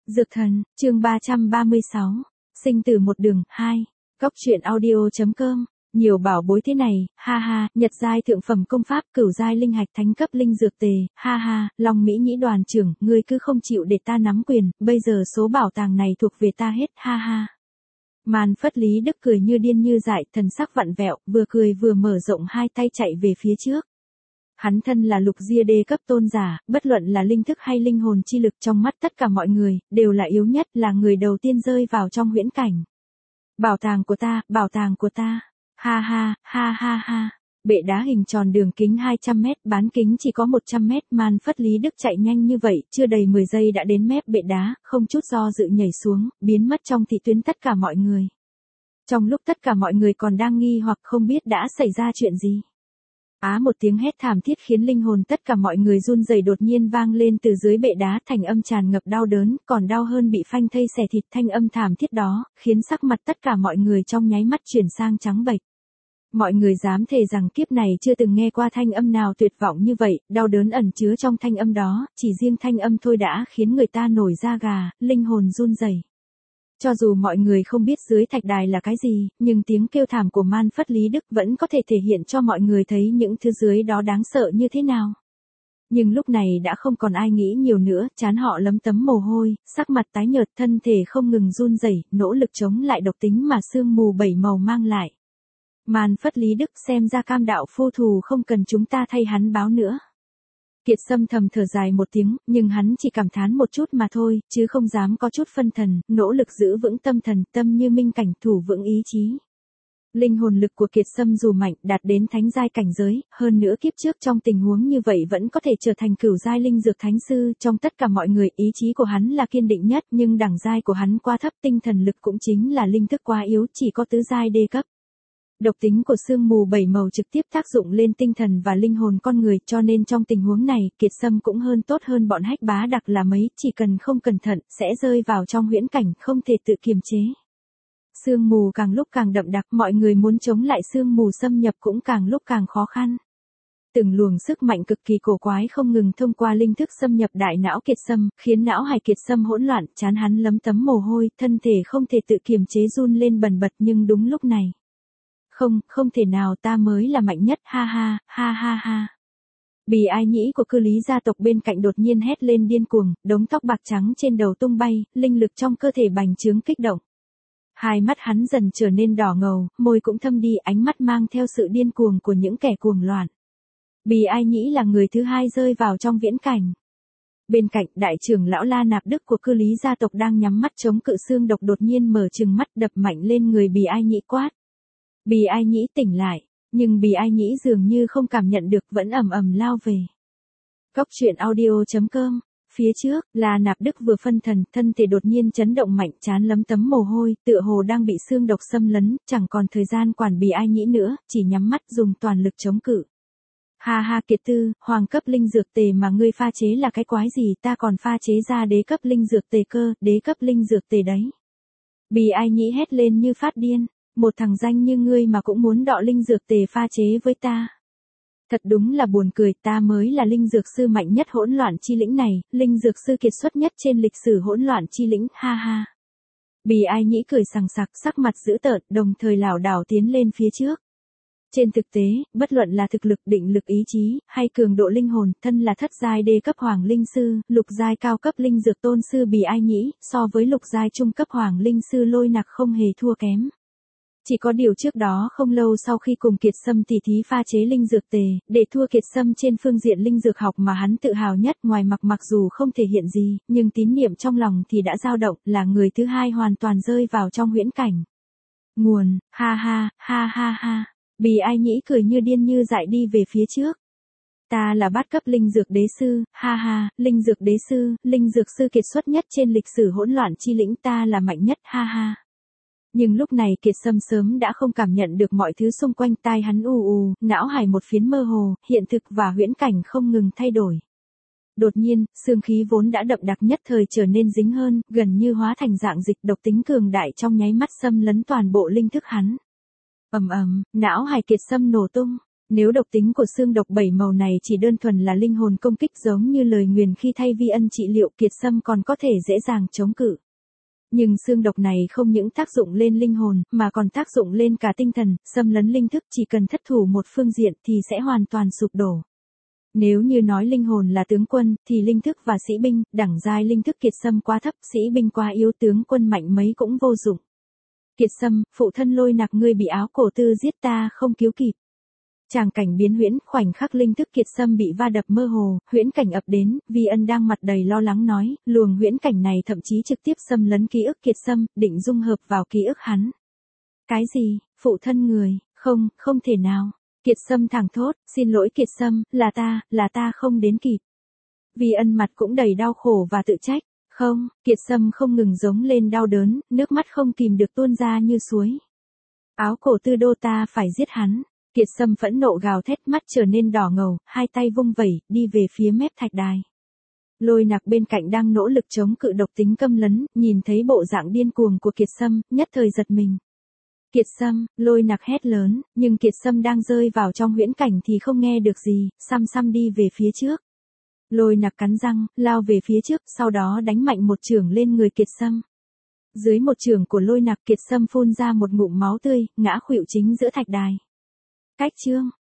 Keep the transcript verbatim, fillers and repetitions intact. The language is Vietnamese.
Dược thần, chương ba trăm ba mươi sáu. Sinh tử một đường, hai. Góc truyện audio.com. Nhiều bảo bối thế này, ha ha, nhật giai thượng phẩm công pháp, cửu giai linh hạch thánh cấp linh dược tề, ha ha, Long Mỹ Nhĩ đoàn trưởng, ngươi cứ không chịu để ta nắm quyền, bây giờ số bảo tàng này thuộc về ta hết, ha ha. Màn Phất Lý Đức cười như điên như dại, thần sắc vặn vẹo, vừa cười vừa mở rộng hai tay chạy về phía trước. Hắn thân là lục diê đê cấp tôn giả, bất luận là linh thức hay linh hồn chi lực trong mắt tất cả mọi người, đều là yếu nhất, là người đầu tiên rơi vào trong huyễn cảnh. Bảo tàng của ta, bảo tàng của ta, ha ha, ha ha ha. Bệ đá hình tròn đường kính hai trăm mét, bán kính chỉ có một trăm mét, Man Phất Lý Đức chạy nhanh như vậy, chưa đầy mười giây đã đến mép bệ đá, không chút do dự nhảy xuống, biến mất trong thị tuyến tất cả mọi người. Trong lúc tất cả mọi người còn đang nghi hoặc không biết đã xảy ra chuyện gì. Á một tiếng hét thảm thiết khiến linh hồn tất cả mọi người run rẩy đột nhiên vang lên từ dưới bệ đá, thành âm tràn ngập đau đớn, còn đau hơn bị phanh thây xẻ thịt. Thanh âm thảm thiết đó, khiến sắc mặt tất cả mọi người trong nháy mắt chuyển sang trắng bệch. Mọi người dám thề rằng kiếp này chưa từng nghe qua thanh âm nào tuyệt vọng như vậy, đau đớn ẩn chứa trong thanh âm đó, chỉ riêng thanh âm thôi đã khiến người ta nổi da gà, linh hồn run rẩy. Cho dù mọi người không biết dưới thạch đài là cái gì, nhưng tiếng kêu thảm của Man Phất Lý Đức vẫn có thể thể hiện cho mọi người thấy những thứ dưới đó đáng sợ như thế nào. Nhưng lúc này đã không còn ai nghĩ nhiều nữa, trán họ lấm tấm mồ hôi, sắc mặt tái nhợt, thân thể không ngừng run rẩy, nỗ lực chống lại độc tính mà sương mù bảy màu mang lại. Man Phất Lý Đức, xem ra Cam đạo phu thù không cần chúng ta thay hắn báo nữa. Kiệt Sâm thầm thở dài một tiếng, nhưng hắn chỉ cảm thán một chút mà thôi, chứ không dám có chút phân thần, nỗ lực giữ vững tâm thần, tâm như minh cảnh, thủ vững ý chí. Linh hồn lực của Kiệt Sâm dù mạnh, đạt đến thánh giai cảnh giới, hơn nữa kiếp trước trong tình huống như vậy vẫn có thể trở thành cửu giai linh dược thánh sư, trong tất cả mọi người, ý chí của hắn là kiên định nhất, nhưng đẳng giai của hắn quá thấp, tinh thần lực cũng chính là linh thức quá yếu, chỉ có tứ giai đê cấp. Độc tính của sương mù bảy màu trực tiếp tác dụng lên tinh thần và linh hồn con người, cho nên trong tình huống này, Kiệt Sâm cũng hơn tốt hơn bọn Hách Bá Đặc là mấy, chỉ cần không cẩn thận, sẽ rơi vào trong huyễn cảnh, không thể tự kiềm chế. Sương mù càng lúc càng đậm đặc, mọi người muốn chống lại sương mù xâm nhập cũng càng lúc càng khó khăn. Từng luồng sức mạnh cực kỳ cổ quái không ngừng thông qua linh thức xâm nhập đại não Kiệt Sâm, khiến não hải Kiệt Sâm hỗn loạn, trán hắn lấm tấm mồ hôi, thân thể không thể tự kiềm chế run lên bần bật, nhưng đúng lúc này. Không, không thể nào, ta mới là mạnh nhất, ha ha, ha ha ha. Bì Ai Nhĩ của cư lý gia tộc bên cạnh đột nhiên hét lên điên cuồng, đống tóc bạc trắng trên đầu tung bay, linh lực trong cơ thể bành trướng kích động. Hai mắt hắn dần trở nên đỏ ngầu, môi cũng thâm đi, ánh mắt mang theo sự điên cuồng của những kẻ cuồng loạn. Bì Ai Nhĩ là người thứ hai rơi vào trong viễn cảnh. Bên cạnh, đại trưởng lão La Nạp Đức của cư lý gia tộc đang nhắm mắt chống cự xương độc đột nhiên mở trừng mắt đập mạnh lên người Bì Ai Nhĩ quát. Bì Ai Nhĩ tỉnh lại, nhưng Bì Ai Nhĩ dường như không cảm nhận được, vẫn ầm ầm lao về. Góc truyện audio.com. Phía trước, La Nạp Đức vừa phân thần, thân thể đột nhiên chấn động mạnh, trán lấm tấm mồ hôi, tựa hồ đang bị xương độc xâm lấn, chẳng còn thời gian quản Bì Ai Nhĩ nữa, chỉ nhắm mắt dùng toàn lực chống cự. Ha ha Kiệt Tư, hoàng cấp linh dược tề mà ngươi pha chế là cái quái gì, ta còn pha chế ra đế cấp linh dược tề cơ, đế cấp linh dược tề đấy. Bì Ai Nhĩ hét lên như phát điên. Một thằng danh như ngươi mà cũng muốn đọ linh dược tề pha chế với ta. Thật đúng là buồn cười, ta mới là linh dược sư mạnh nhất hỗn loạn chi lĩnh này, linh dược sư kiệt xuất nhất trên lịch sử hỗn loạn chi lĩnh, ha ha. Bì Ai Nhĩ cười sằng sặc, sắc mặt dữ tợn, đồng thời lảo đảo tiến lên phía trước. Trên thực tế, bất luận là thực lực, định lực, ý chí, hay cường độ linh hồn, thân là thất giai đê cấp hoàng linh sư, lục giai cao cấp linh dược tôn sư Bì Ai Nhĩ, so với lục giai trung cấp hoàng linh sư Lôi Nặc không hề thua kém. Chỉ có điều trước đó không lâu sau khi cùng Kiệt Sâm tỉ thí pha chế linh dược tề, để thua Kiệt Sâm trên phương diện linh dược học mà hắn tự hào nhất, ngoài mặc mặc dù không thể hiện gì, nhưng tín niệm trong lòng thì đã dao động, là người thứ hai hoàn toàn rơi vào trong huyễn cảnh. Nguồn, ha ha, ha ha ha. Bì Ai Nhĩ cười như điên như dại đi về phía trước. Ta là bát cấp linh dược đế sư, ha ha, linh dược đế sư, linh dược sư kiệt xuất nhất trên lịch sử hỗn loạn chi lĩnh, ta là mạnh nhất, ha ha. Nhưng lúc này Kiệt Sâm sớm đã không cảm nhận được mọi thứ xung quanh, tai hắn ù ù, não hải một phiến mơ hồ, hiện thực và huyễn cảnh không ngừng thay đổi. Đột nhiên, xương khí vốn đã đậm đặc nhất thời trở nên dính hơn, gần như hóa thành dạng dịch, độc tính cường đại trong nháy mắt xâm lấn toàn bộ linh thức hắn. Ầm ầm, não hải Kiệt Sâm nổ tung. Nếu độc tính của xương độc bảy màu này chỉ đơn thuần là linh hồn công kích giống như lời nguyền khi thay vi ân trị liệu, Kiệt Sâm còn có thể dễ dàng chống cự. Nhưng xương độc này không những tác dụng lên linh hồn, mà còn tác dụng lên cả tinh thần, xâm lấn linh thức, chỉ cần thất thủ một phương diện thì sẽ hoàn toàn sụp đổ. Nếu như nói linh hồn là tướng quân, thì linh thức và sĩ binh, đẳng giai linh thức Kiệt Sâm quá thấp, sĩ binh quá yếu, tướng quân mạnh mấy cũng vô dụng. Kiệt Sâm, phụ thân Lôi Nặc ngươi bị áo cổ tư giết ta không cứu kịp. Tràng cảnh biến huyễn, khoảnh khắc linh thức Kiệt Sâm bị va đập mơ hồ, huyễn cảnh ập đến, Vi Ân đang mặt đầy lo lắng nói, luồng huyễn cảnh này thậm chí trực tiếp xâm lấn ký ức Kiệt Sâm, định dung hợp vào ký ức hắn. Cái gì, phụ thân người, không, không thể nào. Kiệt Sâm thẳng thốt, xin lỗi Kiệt Sâm, là ta, là ta không đến kịp. Vi Ân mặt cũng đầy đau khổ và tự trách, không, Kiệt Sâm không ngừng giống lên đau đớn, nước mắt không kìm được tuôn ra như suối. Áo cổ tư đô ta phải giết hắn. Kiệt Sâm phẫn nộ gào thét, mắt trở nên đỏ ngầu, hai tay vung vẩy, đi về phía mép thạch đài. Lôi Nặc bên cạnh đang nỗ lực chống cự độc tính câm lấn, nhìn thấy bộ dạng điên cuồng của Kiệt Sâm, nhất thời giật mình. Kiệt Sâm, Lôi Nặc hét lớn, nhưng Kiệt Sâm đang rơi vào trong huyễn cảnh thì không nghe được gì, xăm xăm đi về phía trước. Lôi Nặc cắn răng, lao về phía trước, sau đó đánh mạnh một chưởng lên người Kiệt Sâm. Dưới một chưởng của Lôi Nặc, Kiệt Sâm phun ra một ngụm máu tươi, ngã khuỵu chính giữa thạch đài. Cách chương